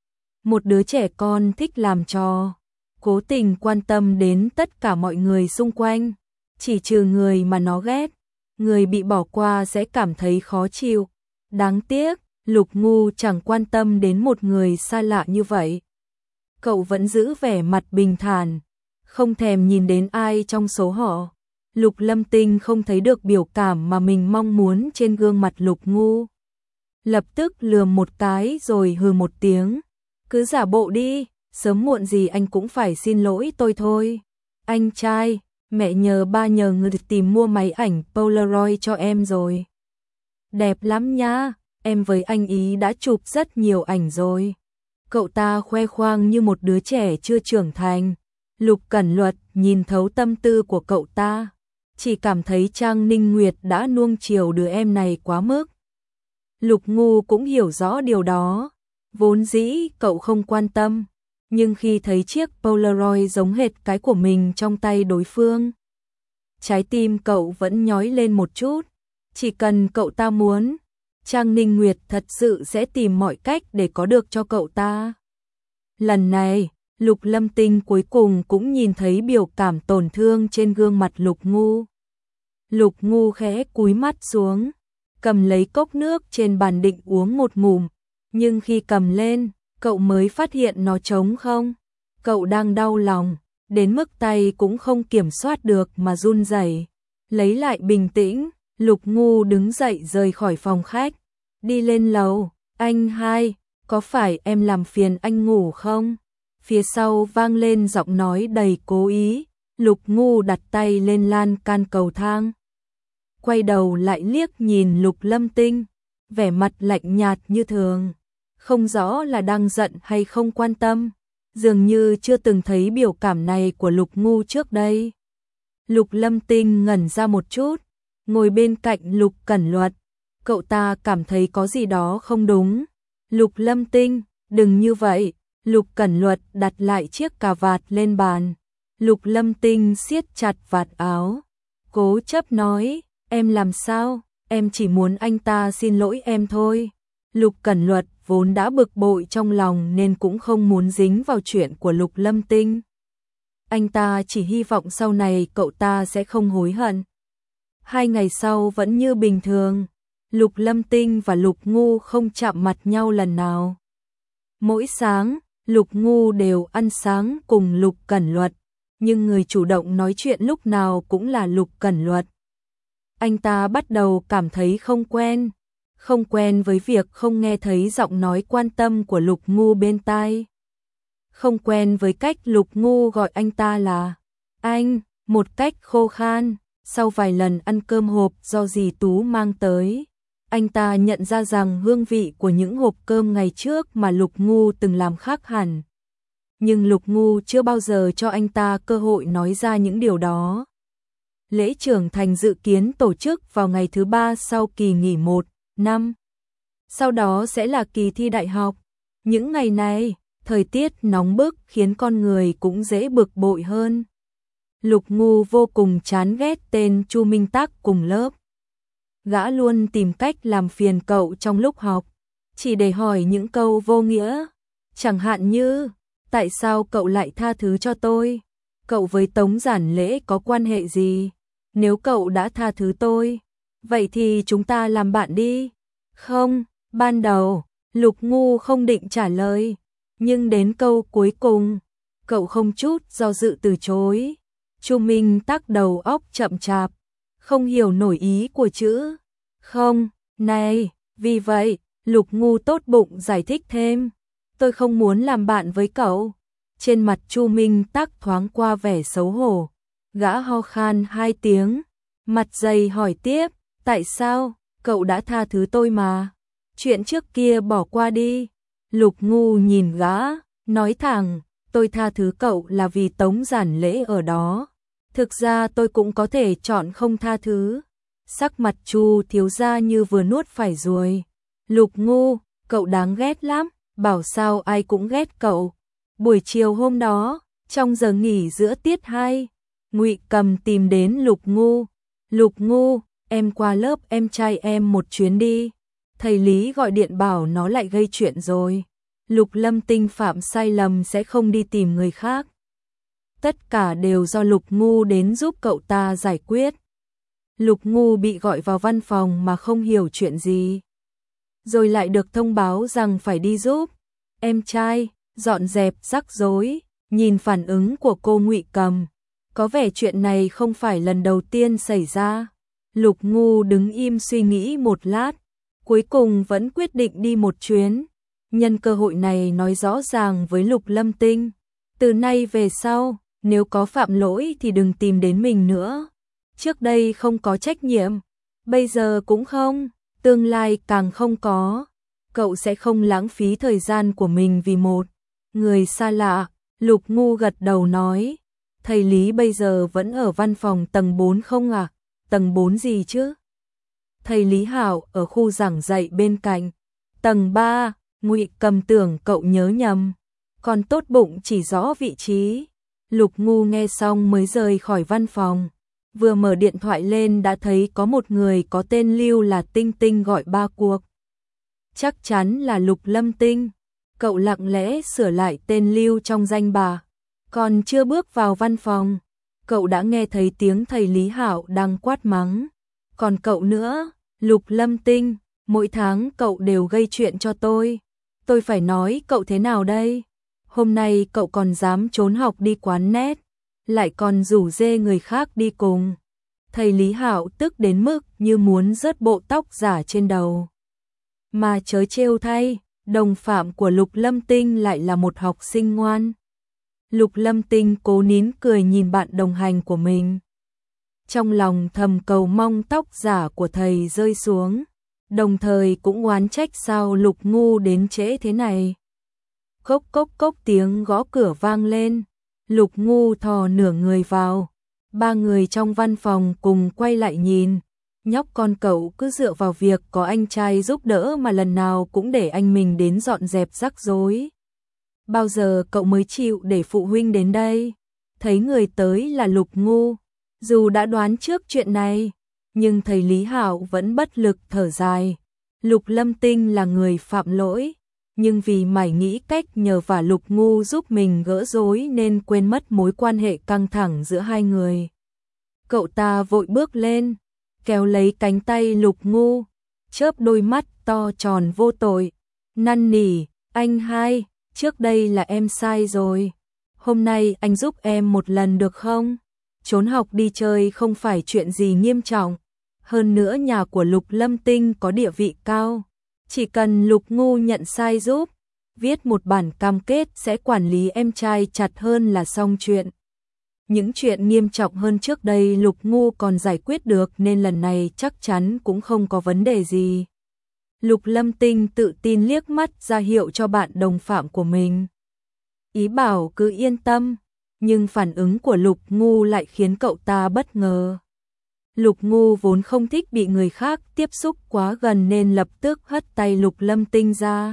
Một đứa trẻ con thích làm trò, cố tình quan tâm đến tất cả mọi người xung quanh, chỉ trừ người mà nó ghét, người bị bỏ qua sẽ cảm thấy khó chịu. Đáng tiếc, Lục Ngu chẳng quan tâm đến một người xa lạ như vậy. Cậu vẫn giữ vẻ mặt bình thản, không thèm nhìn đến ai trong số họ. Lục Lâm Tinh không thấy được biểu cảm mà mình mong muốn trên gương mặt Lục Ngu. Lập tức lườm một cái rồi hừ một tiếng. Cứ giả bộ đi, sớm muộn gì anh cũng phải xin lỗi tôi thôi. Anh trai, mẹ nhờ ba nhờ người tìm mua máy ảnh Polaroid cho em rồi. Đẹp lắm nha, em với anh ý đã chụp rất nhiều ảnh rồi. Cậu ta khoe khoang như một đứa trẻ chưa trưởng thành. Lục Cẩn Luật nhìn thấu tâm tư của cậu ta, chỉ cảm thấy Trang Ninh Nguyệt đã nuông chiều đứa em này quá mức. Lục Ngu cũng hiểu rõ điều đó, vốn dĩ cậu không quan tâm, nhưng khi thấy chiếc Polaroid giống hệt cái của mình trong tay đối phương, trái tim cậu vẫn nhói lên một chút. Chỉ cần cậu ta muốn, Trang Ninh Nguyệt thật sự sẽ tìm mọi cách để có được cho cậu ta. Lần này, Lục Lâm Tinh cuối cùng cũng nhìn thấy biểu cảm tổn thương trên gương mặt Lục Ngu. Lục Ngu khẽ cúi mắt xuống, cầm lấy cốc nước trên bàn định uống một ngụm, nhưng khi cầm lên, cậu mới phát hiện nó trống không. Cậu đang đau lòng, đến mức tay cũng không kiểm soát được mà run rẩy. Lấy lại bình tĩnh, Lục Ngu đứng dậy rời khỏi phòng khách, đi lên lầu. Anh hai, có phải em làm phiền anh ngủ không? Phía sau vang lên giọng nói đầy cố ý. Lục Ngu đặt tay lên lan can cầu thang, quay đầu lại liếc nhìn Lục Lâm Tinh, vẻ mặt lạnh nhạt như thường, không rõ là đang giận hay không quan tâm, dường như chưa từng thấy biểu cảm này của Lục Ngu trước đây. Lục Lâm Tinh ngẩn ra một chút, ngồi bên cạnh Lục Cẩn Luật, cậu ta cảm thấy có gì đó không đúng. Lục Lâm Tinh, đừng như vậy. Lục Cẩn Luật đặt lại chiếc cà vạt lên bàn. Lục Lâm Tinh siết chặt vạt áo, cố chấp nói, em làm sao, em chỉ muốn anh ta xin lỗi em thôi. Lục Cẩn Luật vốn đã bực bội trong lòng nên cũng không muốn dính vào chuyện của Lục Lâm Tinh. Anh ta chỉ hy vọng sau này cậu ta sẽ không hối hận. 2 ngày sau vẫn như bình thường, Lục Lâm Tinh và Lục Ngu không chạm mặt nhau lần nào. Mỗi sáng, Lục Ngu đều ăn sáng cùng Lục Cẩn Luật, nhưng người chủ động nói chuyện lúc nào cũng là Lục Cẩn Luật. Anh ta bắt đầu cảm thấy không quen với việc không nghe thấy giọng nói quan tâm của Lục Ngu bên tai. Không quen với cách Lục Ngu gọi anh ta là anh, một cách khô khan. Sau vài lần ăn cơm hộp do dì Tú mang tới, anh ta nhận ra rằng hương vị của những hộp cơm ngày trước mà Lục Ngu từng làm khác hẳn. Nhưng Lục Ngu chưa bao giờ cho anh ta cơ hội nói ra những điều đó. Lễ trưởng thành dự kiến tổ chức vào ngày thứ 3 sau kỳ nghỉ 1 năm. Sau đó sẽ là kỳ thi đại học. Những ngày này, thời tiết nóng bức khiến con người cũng dễ bực bội hơn. Lục Ngu vô cùng chán ghét tên Chu Minh Tác cùng lớp. Gã luôn tìm cách làm phiền cậu trong lúc học, chỉ để hỏi những câu vô nghĩa. Chẳng hạn như, tại sao cậu lại tha thứ cho tôi? Cậu với Tống Giản Lễ có quan hệ gì? Nếu cậu đã tha thứ tôi, vậy thì chúng ta làm bạn đi. Không, ban đầu, Lục Ngu không định trả lời, nhưng đến câu cuối cùng, cậu không chút do dự từ chối. Chu Minh Tác đầu óc chậm chạp, không hiểu nổi ý của chữ không này, vì vậy, Lục Ngu tốt bụng giải thích thêm, tôi không muốn làm bạn với cậu. Trên mặt Chu Minh Tác thoáng qua vẻ xấu hổ, gã ho khan 2 tiếng, mặt dày hỏi tiếp, tại sao, cậu đã tha thứ tôi mà, chuyện trước kia bỏ qua đi. Lục Ngu nhìn gã, nói thẳng, tôi tha thứ cậu là vì Tống Giản Lễ ở đó. Thực ra tôi cũng có thể chọn không tha thứ. Sắc mặt Chu thiếu gia như vừa nuốt phải ruồi. Lục Ngu, cậu đáng ghét lắm, bảo sao ai cũng ghét cậu. Buổi chiều hôm đó, trong giờ nghỉ giữa tiết 2, Ngụy Cầm tìm đến Lục Ngu. Lục Ngu, em qua lớp em trai em một chuyến đi. Thầy Lý gọi điện bảo nó lại gây chuyện rồi. Lục Lâm Tinh phạm sai lầm sẽ không đi tìm người khác. Tất cả đều do Lục Ngu đến giúp cậu ta giải quyết. Lục Ngu bị gọi vào văn phòng mà không hiểu chuyện gì. Rồi lại được thông báo rằng phải đi giúp em trai dọn dẹp rắc rối. Nhìn phản ứng của cô Ngụy Cầm, có vẻ chuyện này không phải lần đầu tiên xảy ra. Lục Ngu đứng im suy nghĩ một lát, cuối cùng vẫn quyết định đi một chuyến. Nhân cơ hội này nói rõ ràng với Lục Lâm Tinh, từ nay về sau, nếu có phạm lỗi thì đừng tìm đến mình nữa. Trước đây không có trách nhiệm, bây giờ cũng không, tương lai càng không có. Cậu sẽ không lãng phí thời gian của mình vì một người xa lạ. Lục Ngu gật đầu nói, thầy Lý bây giờ vẫn ở văn phòng tầng 4 không à? Tầng 4 gì chứ? Thầy Lý Hạo ở khu giảng dạy bên cạnh. Tầng 3, Ngụy Cầm tưởng cậu nhớ nhầm, còn tốt bụng chỉ rõ vị trí. Lục Ngu nghe xong mới rời khỏi văn phòng. Vừa mở điện thoại lên đã thấy có một người có tên Lưu là Tinh Tinh gọi 3 cuộc. Chắc chắn là Lục Lâm Tinh. Cậu lặng lẽ sửa lại tên Lưu trong danh bạ. Còn chưa bước vào văn phòng, cậu đã nghe thấy tiếng thầy Lý Hạo đang quát mắng. Còn cậu nữa, Lục Lâm Tinh, mỗi tháng cậu đều gây chuyện cho tôi. Tôi phải nói cậu thế nào đây? Hôm nay cậu còn dám trốn học đi quán net, lại còn rủ rê người khác đi cùng. Thầy Lý Hạo tức đến mức như muốn rớt bộ tóc giả trên đầu. Mà chớ trêu thay, đồng phạm của Lục Lâm Tinh lại là một học sinh ngoan. Lục Lâm Tinh cố nín cười nhìn bạn đồng hành của mình. Trong lòng thầm cầu mong tóc giả của thầy rơi xuống, đồng thời cũng oán trách sao Lục Ngu đến trễ thế này. Cốc cốc cốc tiếng gõ cửa vang lên. Lục Ngu thò nửa người vào. 3 người trong văn phòng cùng quay lại nhìn. Nhóc con cậu cứ dựa vào việc có anh trai giúp đỡ mà lần nào cũng để anh mình đến dọn dẹp rắc rối. Bao giờ cậu mới chịu để phụ huynh đến đây? Thấy người tới là Lục Ngu. Dù đã đoán trước chuyện này, nhưng thầy Lý Hạo vẫn bất lực thở dài. Lục Lâm Tinh là người phạm lỗi, nhưng vì mải nghĩ cách nhờ vả Lục Ngu giúp mình gỡ rối nên quên mất mối quan hệ căng thẳng giữa hai người. Cậu ta vội bước lên, kéo lấy cánh tay Lục Ngu, chớp đôi mắt to tròn vô tội, năn nỉ, anh hai, trước đây là em sai rồi. Hôm nay anh giúp em một lần được không? Trốn học đi chơi không phải chuyện gì nghiêm trọng. Hơn nữa nhà của Lục Lâm Tinh có địa vị cao. Chỉ cần Lục Ngu nhận sai giúp, viết một bản cam kết sẽ quản lý em trai chặt hơn là xong chuyện. Những chuyện nghiêm trọng hơn trước đây Lục Ngu còn giải quyết được nên lần này chắc chắn cũng không có vấn đề gì. Lục Lâm Tinh tự tin liếc mắt ra hiệu cho bạn đồng phạm của mình. Ý bảo cứ yên tâm, nhưng phản ứng của Lục Ngu lại khiến cậu ta bất ngờ. Lục Ngu vốn không thích bị người khác tiếp xúc quá gần nên lập tức hất tay Lục Lâm Tinh ra.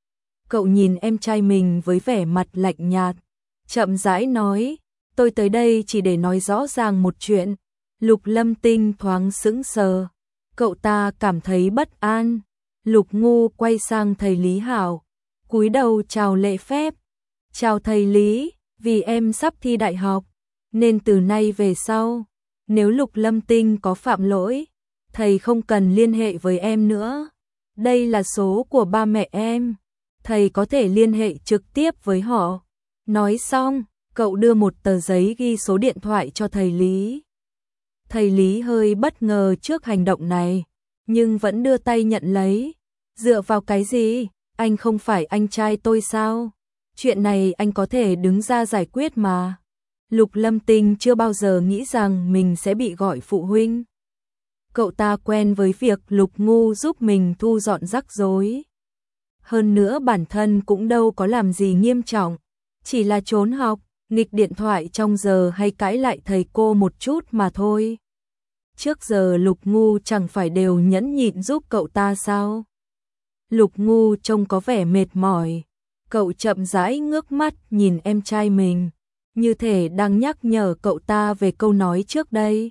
Cậu nhìn em trai mình với vẻ mặt lạnh nhạt, chậm rãi nói, tôi tới đây chỉ để nói rõ ràng một chuyện. Lục Lâm Tinh thoáng sững sờ, cậu ta cảm thấy bất an. Lục Ngu quay sang thầy Lý Hạo, cúi đầu chào lễ phép. Chào thầy Lý, vì em sắp thi đại học, nên từ nay về sau, nếu Lục Lâm Tinh có phạm lỗi, thầy không cần liên hệ với em nữa. Đây là số của ba mẹ em, thầy có thể liên hệ trực tiếp với họ. Nói xong, cậu đưa một tờ giấy ghi số điện thoại cho thầy Lý. Thầy Lý hơi bất ngờ trước hành động này, nhưng vẫn đưa tay nhận lấy. Dựa vào cái gì? Anh không phải anh trai tôi sao? Chuyện này anh có thể đứng ra giải quyết mà. Lục Lâm Tinh chưa bao giờ nghĩ rằng mình sẽ bị gọi phụ huynh. Cậu ta quen với việc Lục Ngu giúp mình thu dọn rắc rối. Hơn nữa bản thân cũng đâu có làm gì nghiêm trọng, chỉ là trốn học, nghịch điện thoại trong giờ hay cãi lại thầy cô một chút mà thôi. Trước giờ Lục Ngu chẳng phải đều nhẫn nhịn giúp cậu ta sao? Lục Ngu trông có vẻ mệt mỏi, cậu chậm rãi ngước mắt nhìn em trai mình, như thể đang nhắc nhở cậu ta về câu nói trước đây.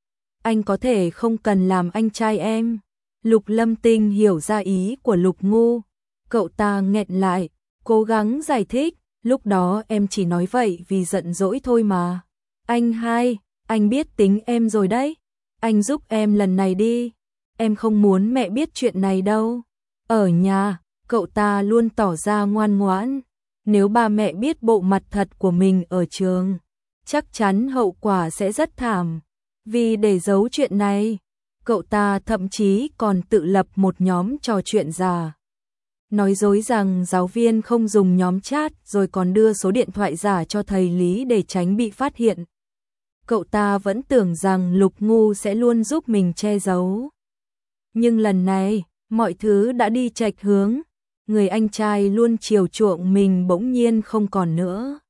Anh có thể không cần làm anh trai em. Lục Lâm Tinh hiểu ra ý của Lục Ngu, cậu ta nghẹn lại, cố gắng giải thích, lúc đó em chỉ nói vậy vì giận dỗi thôi mà. Anh hai, anh biết tính em rồi đấy, anh giúp em lần này đi, em không muốn mẹ biết chuyện này đâu. Ở nhà, cậu ta luôn tỏ ra ngoan ngoãn, nếu ba mẹ biết bộ mặt thật của mình ở trường, chắc chắn hậu quả sẽ rất thảm. Vì để giấu chuyện này, cậu ta thậm chí còn tự lập một nhóm trò chuyện giả. Nói dối rằng giáo viên không dùng nhóm chat rồi còn đưa số điện thoại giả cho thầy Lý để tránh bị phát hiện. Cậu ta vẫn tưởng rằng Lục Ngu sẽ luôn giúp mình che giấu. Nhưng lần này, mọi thứ đã đi chệch hướng, người anh trai luôn chiều chuộng mình bỗng nhiên không còn nữa.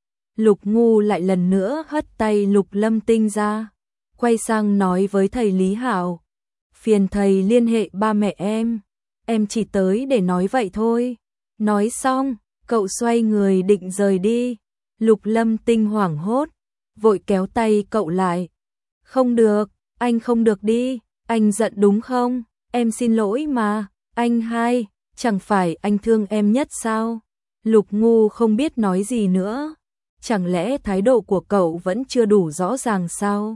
Lục Ngu lại lần nữa hất tay Lục Lâm Tinh ra, quay sang nói với thầy Lý Hạo, phiền thầy liên hệ ba mẹ em chỉ tới để nói vậy thôi. Nói xong, cậu xoay người định rời đi, Lục Lâm Tinh hoảng hốt, vội kéo tay cậu lại. Không được, anh không được đi, anh giận đúng không? Em xin lỗi mà, anh hai, chẳng phải anh thương em nhất sao? Lục Ngu không biết nói gì nữa, chẳng lẽ thái độ của cậu vẫn chưa đủ rõ ràng sao?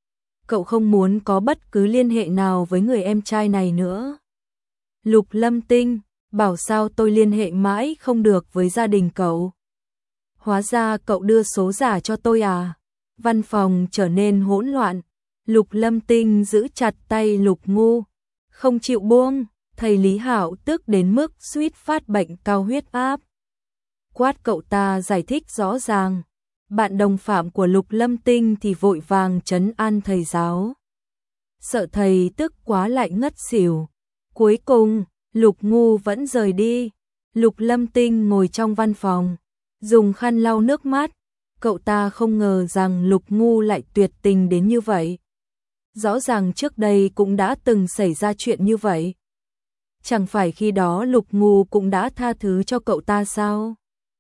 Cậu không muốn có bất cứ liên hệ nào với người em trai này nữa. Lục Lâm Tinh, bảo sao tôi liên hệ mãi không được với gia đình cậu. Hóa ra cậu đưa số giả cho tôi à? Văn phòng trở nên hỗn loạn, Lục Lâm Tinh giữ chặt tay Lục Ngu, không chịu buông, thầy Lý Hạo tức đến mức suýt phát bệnh cao huyết áp. Quát cậu ta giải thích rõ ràng, bạn đồng phạm của Lục Lâm Tinh thì vội vàng trấn an thầy giáo. Sợ thầy tức quá lại ngất xỉu. Cuối cùng, Lục Ngu vẫn rời đi. Lục Lâm Tinh ngồi trong văn phòng, dùng khăn lau nước mắt. Cậu ta không ngờ rằng Lục Ngu lại tuyệt tình đến như vậy. Rõ ràng trước đây cũng đã từng xảy ra chuyện như vậy. Chẳng phải khi đó Lục Ngu cũng đã tha thứ cho cậu ta sao?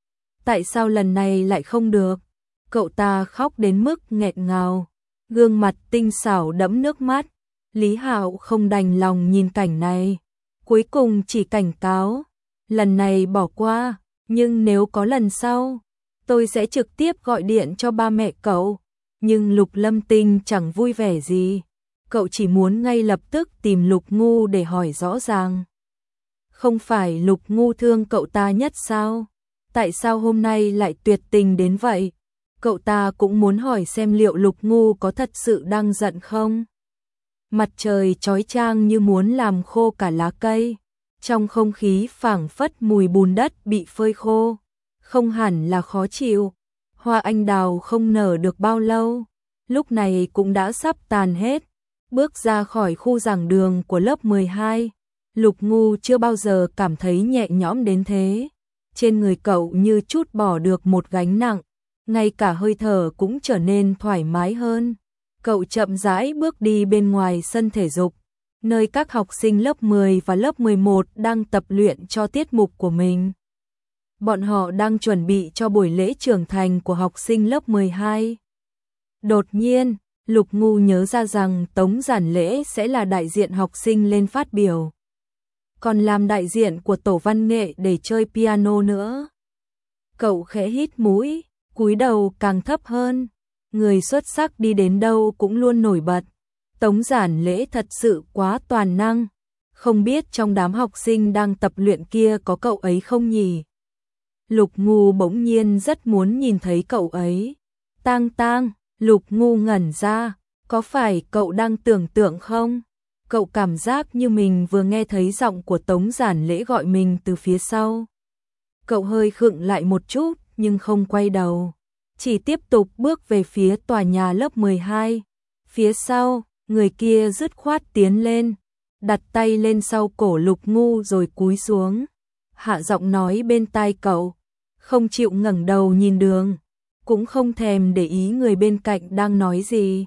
Tại sao lần này lại không được? Cậu ta khóc đến mức nghẹn ngào, gương mặt tinh xảo đẫm nước mắt. Lý Hạo không đành lòng nhìn cảnh này, cuối cùng chỉ cảnh cáo, lần này bỏ qua, nhưng nếu có lần sau, tôi sẽ trực tiếp gọi điện cho ba mẹ cậu. Nhưng Lục Lâm Tinh chẳng vui vẻ gì, cậu chỉ muốn ngay lập tức tìm Lục Ngu để hỏi rõ ràng. Không phải Lục Ngu thương cậu ta nhất sao? Tại sao hôm nay lại tuyệt tình đến vậy? Cậu ta cũng muốn hỏi xem liệu Lục Ngu có thật sự đang giận không? Mặt trời chói chang như muốn làm khô cả lá cây, trong không khí phảng phất mùi bùn đất bị phơi khô, không hẳn là khó chịu. Hoa anh đào không nở được bao lâu, lúc này cũng đã sắp tàn hết. Bước ra khỏi khu giảng đường của lớp 12, Lục Ngu chưa bao giờ cảm thấy nhẹ nhõm đến thế. Trên người cậu như trút bỏ được một gánh nặng, ngay cả hơi thở cũng trở nên thoải mái hơn. Cậu chậm rãi bước đi bên ngoài sân thể dục, nơi các học sinh lớp 10 và lớp 11 đang tập luyện cho tiết mục của mình. Bọn họ đang chuẩn bị cho buổi lễ trưởng thành của học sinh lớp 12. Đột nhiên, Lục Ngu nhớ ra rằng Tống Giản Lễ sẽ là đại diện học sinh lên phát biểu, còn làm đại diện của tổ văn nghệ để chơi piano nữa. Cậu khẽ hít mũi, cúi đầu càng thấp hơn. Người xuất sắc đi đến đâu cũng luôn nổi bật. Tống Giản Lễ thật sự quá toàn năng. Không biết trong đám học sinh đang tập luyện kia có cậu ấy không nhỉ? Lục Ngu bỗng nhiên rất muốn nhìn thấy cậu ấy. Tang Tang, Lục Ngu ngẩn ra, có phải cậu đang tưởng tượng không? Cậu cảm giác như mình vừa nghe thấy giọng của Tống Giản Lễ gọi mình từ phía sau. Cậu hơi khựng lại một chút nhưng không quay đầu, chỉ tiếp tục bước về phía tòa nhà lớp 12. Phía sau, người kia dứt khoát tiến lên, đặt tay lên sau cổ Lục Ngu rồi cúi xuống. hạ giọng nói bên tai cậu, không chịu ngẩng đầu nhìn đường, cũng không thèm để ý người bên cạnh đang nói gì.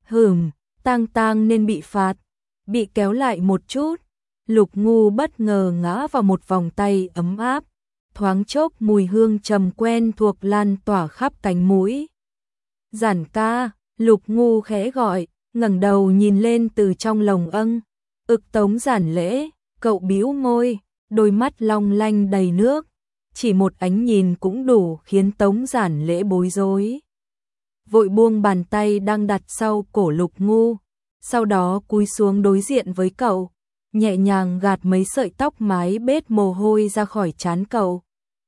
Tang Tang nên bị phạt, bị kéo lại một chút. Lục Ngu bất ngờ ngã vào một vòng tay ấm áp, thoáng chốc mùi hương trầm quen thuộc lan tỏa khắp cánh mũi. Giản ca, Lục Ngu khẽ gọi, ngẩng đầu nhìn lên từ trong lồng Tống Giản Lễ, cậu bĩu môi, đôi mắt long lanh đầy nước, chỉ một ánh nhìn cũng đủ khiến Tống Giản Lễ bối rối. Vội buông bàn tay đang đặt sau cổ Lục Ngu, sau đó cúi xuống đối diện với cậu, nhẹ nhàng gạt mấy sợi tóc mái bết mồ hôi ra khỏi trán cậu,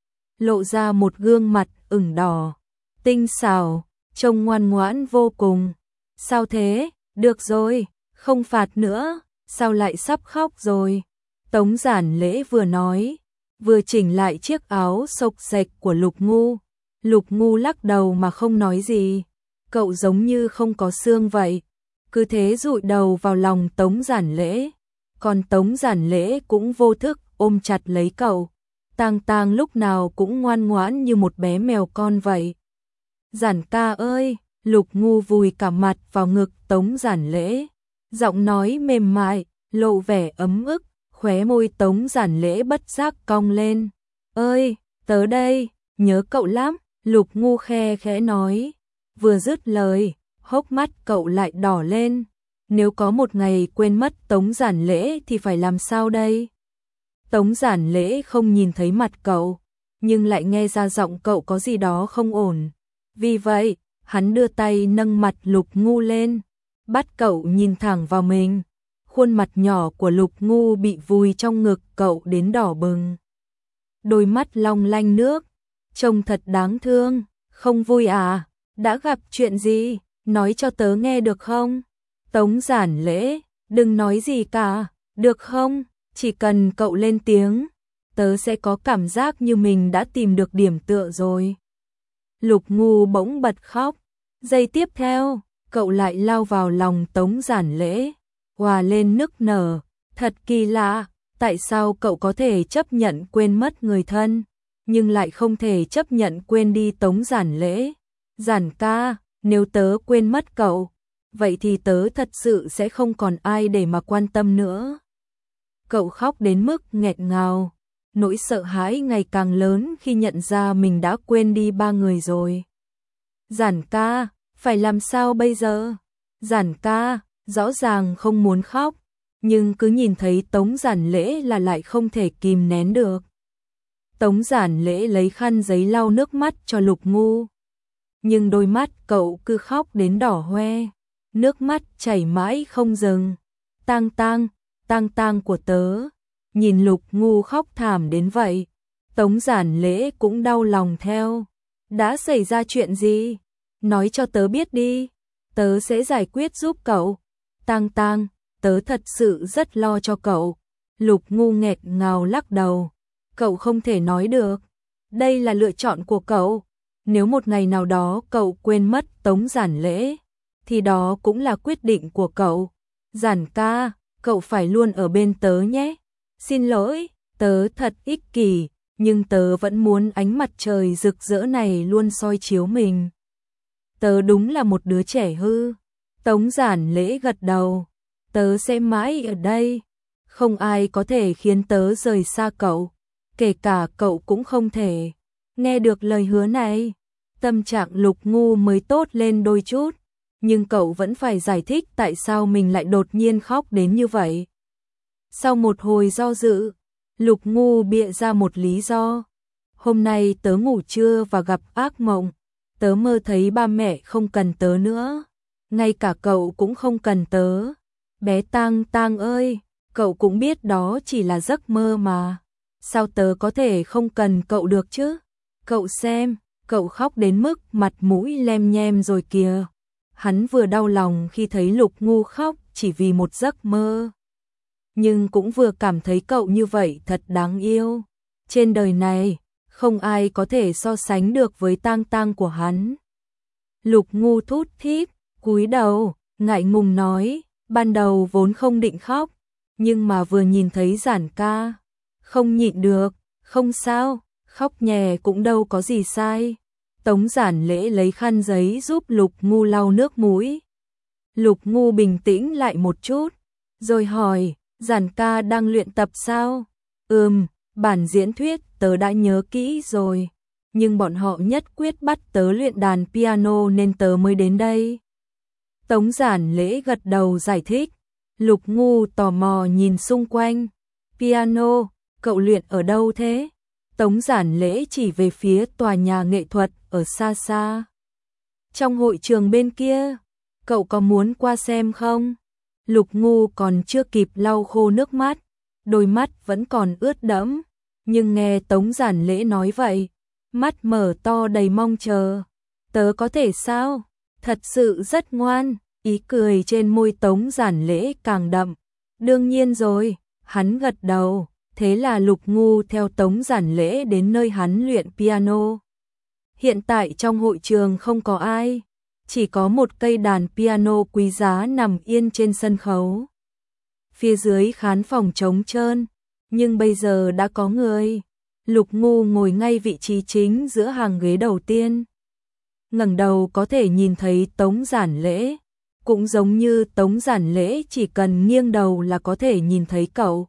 lộ ra một gương mặt ửng đỏ, tinh xảo, trông ngoan ngoãn vô cùng. Sao thế? Được rồi, không phạt nữa, sao lại sắp khóc rồi? Tống Giản Lễ vừa nói, vừa chỉnh lại chiếc áo xộc xệch của Lục Ngu. Lục Ngu lắc đầu mà không nói gì, cậu giống như không có xương vậy, cứ thế dụi đầu vào lòng Tống Giản Lễ. Còn Tống Giản Lễ cũng vô thức ôm chặt lấy cậu. Tang Tang lúc nào cũng ngoan ngoãn như một bé mèo con vậy. Giản ca ơi, Lục Ngu vùi cả mặt vào ngực Tống Giản Lễ, giọng nói mềm mại, lộ vẻ ấm ức, khóe môi Tống Giản Lễ bất giác cong lên. Ơi, tớ đây, nhớ cậu lắm, Lục Ngu khe khẽ nói. Vừa dứt lời, hốc mắt cậu lại đỏ lên. Nếu có một ngày quên mất Tống Giản Lễ thì phải làm sao đây? Tống Giản Lễ không nhìn thấy mặt cậu, nhưng lại nghe ra giọng cậu có gì đó không ổn. Vì vậy, hắn đưa tay nâng mặt Lục Ngu lên, bắt cậu nhìn thẳng vào mình. Khuôn mặt nhỏ của Lục Ngu bị vùi trong ngực cậu đến đỏ bừng. Đôi mắt long lanh nước, trông thật đáng thương. Không vui à? Đã gặp chuyện gì? Nói cho tớ nghe được không? Tống Giản Lễ, đừng nói gì cả, được không? Chỉ cần cậu lên tiếng, tớ sẽ có cảm giác như mình đã tìm được điểm tựa rồi. Lục Ngu bỗng bật khóc. Giây tiếp theo, cậu lại lao vào lòng Tống Giản Lễ, hòa lên nức nở. Thật kỳ lạ, tại sao cậu có thể chấp nhận quên mất người thân, nhưng lại không thể chấp nhận quên đi Tống Giản Lễ? Giản ca, nếu tớ quên mất cậu, vậy thì tớ thật sự sẽ không còn ai để mà quan tâm nữa. Cậu khóc đến mức nghẹt ngào, nỗi sợ hãi ngày càng lớn khi nhận ra mình đã quên đi ba người rồi. Giản ca, phải làm sao bây giờ? Giản ca, rõ ràng không muốn khóc, nhưng cứ nhìn thấy Tống Giản Lễ là lại không thể kìm nén được. Tống Giản Lễ lấy khăn giấy lau nước mắt cho Lục Ngu, nhưng đôi mắt cậu cứ khóc đến đỏ hoe, nước mắt chảy mãi không dừng. Tang Tang, Tang Tang của tớ. Nhìn Lục Ngu khóc thảm đến vậy, Tống Giản Lễ cũng đau lòng theo. Đã xảy ra chuyện gì? Nói cho tớ biết đi, tớ sẽ giải quyết giúp cậu. Tang Tang, tớ thật sự rất lo cho cậu. Lục Ngu nghẹt ngào lắc đầu. Cậu không thể nói được. Đây là lựa chọn của cậu. Nếu một ngày nào đó cậu quên mất Tống Giản Lễ, thì đó cũng là quyết định của cậu. Giản ca, cậu phải luôn ở bên tớ nhé. Xin lỗi, tớ thật ích kỷ, nhưng tớ vẫn muốn ánh mặt trời rực rỡ này luôn soi chiếu mình. Tớ đúng là một đứa trẻ hư. Tống Giản Lễ gật đầu. Tớ sẽ mãi ở đây. Không ai có thể khiến tớ rời xa cậu. Kể cả cậu cũng không thể. Nghe được lời hứa này, tâm trạng Lục Ngu mới tốt lên đôi chút. Nhưng cậu vẫn phải giải thích tại sao mình lại đột nhiên khóc đến như vậy. Sau một hồi do dự, Lục Ngu bịa ra một lý do. Hôm nay tớ ngủ trưa và gặp ác mộng. Tớ mơ thấy ba mẹ không cần tớ nữa. Ngay cả cậu cũng không cần tớ. Bé Tang Tang ơi, cậu cũng biết đó chỉ là giấc mơ mà. Sao tớ có thể không cần cậu được chứ? Cậu xem, cậu khóc đến mức mặt mũi lem nhem rồi kìa. Hắn vừa đau lòng khi thấy Lục Ngu khóc chỉ vì một giấc mơ, nhưng cũng vừa cảm thấy cậu như vậy thật đáng yêu. Trên đời này, không ai có thể so sánh được với Tang Tang của hắn. Lục Ngu thút thít, cúi đầu, ngại ngùng nói, ban đầu vốn không định khóc, nhưng mà vừa nhìn thấy Giản ca, không nhịn được, Không sao, khóc nhè cũng đâu có gì sai. Tống Giản Lễ lấy khăn giấy giúp Lục Ngu lau nước mũi. Lục Ngu bình tĩnh lại một chút, rồi hỏi, Giản ca đang luyện tập sao? Bản diễn thuyết tớ đã nhớ kỹ rồi, nhưng bọn họ nhất quyết bắt tớ luyện đàn piano nên tớ mới đến đây. Tống Giản Lễ gật đầu giải thích. Lục Ngu tò mò nhìn xung quanh. Piano, cậu luyện ở đâu thế? Tống Giản Lễ chỉ về phía tòa nhà nghệ thuật ở xa xa. Trong hội trường bên kia, cậu có muốn qua xem không? Lục Ngu còn chưa kịp lau khô nước mắt, đôi mắt vẫn còn ướt đẫm, nhưng nghe Tống Giản Lễ nói vậy, mắt mở to đầy mong chờ. Tớ có thể sao? Thật sự rất ngoan, ý cười trên môi Tống Giản Lễ càng đậm. Đương nhiên rồi, hắn gật đầu, thế là Lục Ngu theo Tống Giản Lễ đến nơi hắn luyện piano. Hiện tại trong hội trường không có ai, chỉ có một cây đàn piano quý giá nằm yên trên sân khấu. Phía dưới khán phòng trống trơn, nhưng bây giờ đã có người. Lục Ngu ngồi ngay vị trí chính giữa hàng ghế đầu tiên. Ngẩng đầu có thể nhìn thấy Tống Giản Lễ, cũng giống như Tống Giản Lễ chỉ cần nghiêng đầu là có thể nhìn thấy cậu.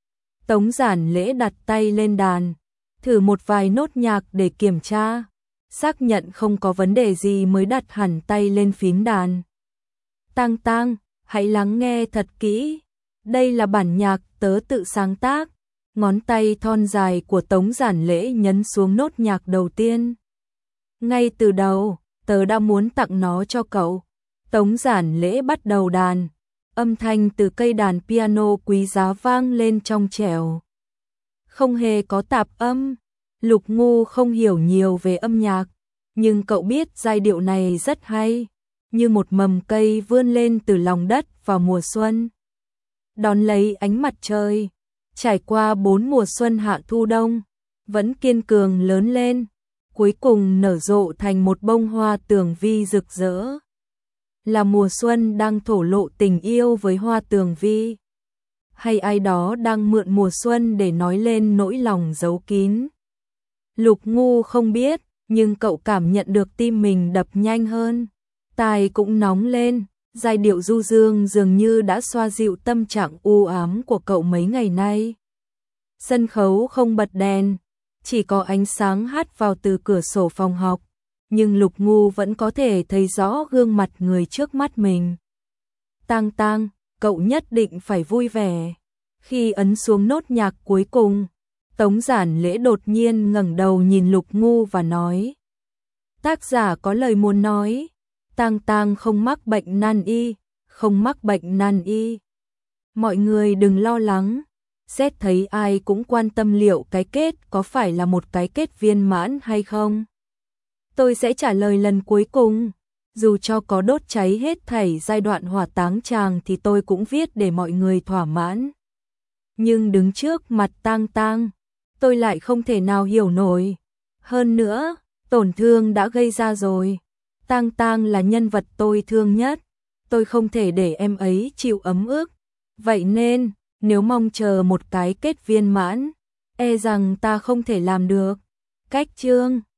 Tống Giản Lễ đặt tay lên đàn, thử một vài nốt nhạc để kiểm tra, xác nhận không có vấn đề gì mới đặt hẳn tay lên phím đàn. Tang Tang, hãy lắng nghe thật kỹ, đây là bản nhạc tớ tự sáng tác. Ngón tay thon dài của Tống Giản Lễ nhấn xuống nốt nhạc đầu tiên. Ngay từ đầu, tớ đã muốn tặng nó cho cậu. Tống Giản Lễ bắt đầu đàn, âm thanh từ cây đàn piano quý giá vang lên trong trẻo. Không hề có tạp âm. Lục Ngu không hiểu nhiều về âm nhạc, nhưng cậu biết giai điệu này rất hay, như một mầm cây vươn lên từ lòng đất vào mùa xuân. Đón lấy ánh mặt trời, trải qua 4 mùa xuân hạ thu đông, vẫn kiên cường lớn lên, cuối cùng nở rộ thành một bông hoa tường vi rực rỡ. Là mùa xuân đang thổ lộ tình yêu với hoa tường vi, hay ai đó đang mượn mùa xuân để nói lên nỗi lòng giấu kín. Lục Ngu không biết, nhưng cậu cảm nhận được tim mình đập nhanh hơn, tai cũng nóng lên, giai điệu du dương dường như đã xoa dịu tâm trạng u ám của cậu mấy ngày nay. Sân khấu không bật đèn, chỉ có ánh sáng hắt vào từ cửa sổ phòng học, nhưng Lục Ngu vẫn có thể thấy rõ gương mặt người trước mắt mình. Tang Tang, cậu nhất định phải vui vẻ. Khi ấn xuống nốt nhạc cuối cùng, Tống Giản Lễ đột nhiên ngẩng đầu nhìn Lục Ngu và nói. Tác giả có lời muốn nói, Tang Tang không mắc bệnh nan y, không mắc bệnh nan y. Mọi người đừng lo lắng, xét thấy ai cũng quan tâm liệu cái kết có phải là một cái kết viên mãn hay không. Tôi sẽ trả lời lần cuối cùng, dù cho có đốt cháy hết thảy giai đoạn hỏa táng tràng thì tôi cũng viết để mọi người thỏa mãn. Nhưng đứng trước mặt Tang Tang, tôi lại không thể nào hiểu nổi. Hơn nữa, tổn thương đã gây ra rồi. Tang Tang là nhân vật tôi thương nhất, tôi không thể để em ấy chịu ấm ức. Vậy nên, nếu mong chờ một cái kết viên mãn, e rằng ta không thể làm được. Cách chương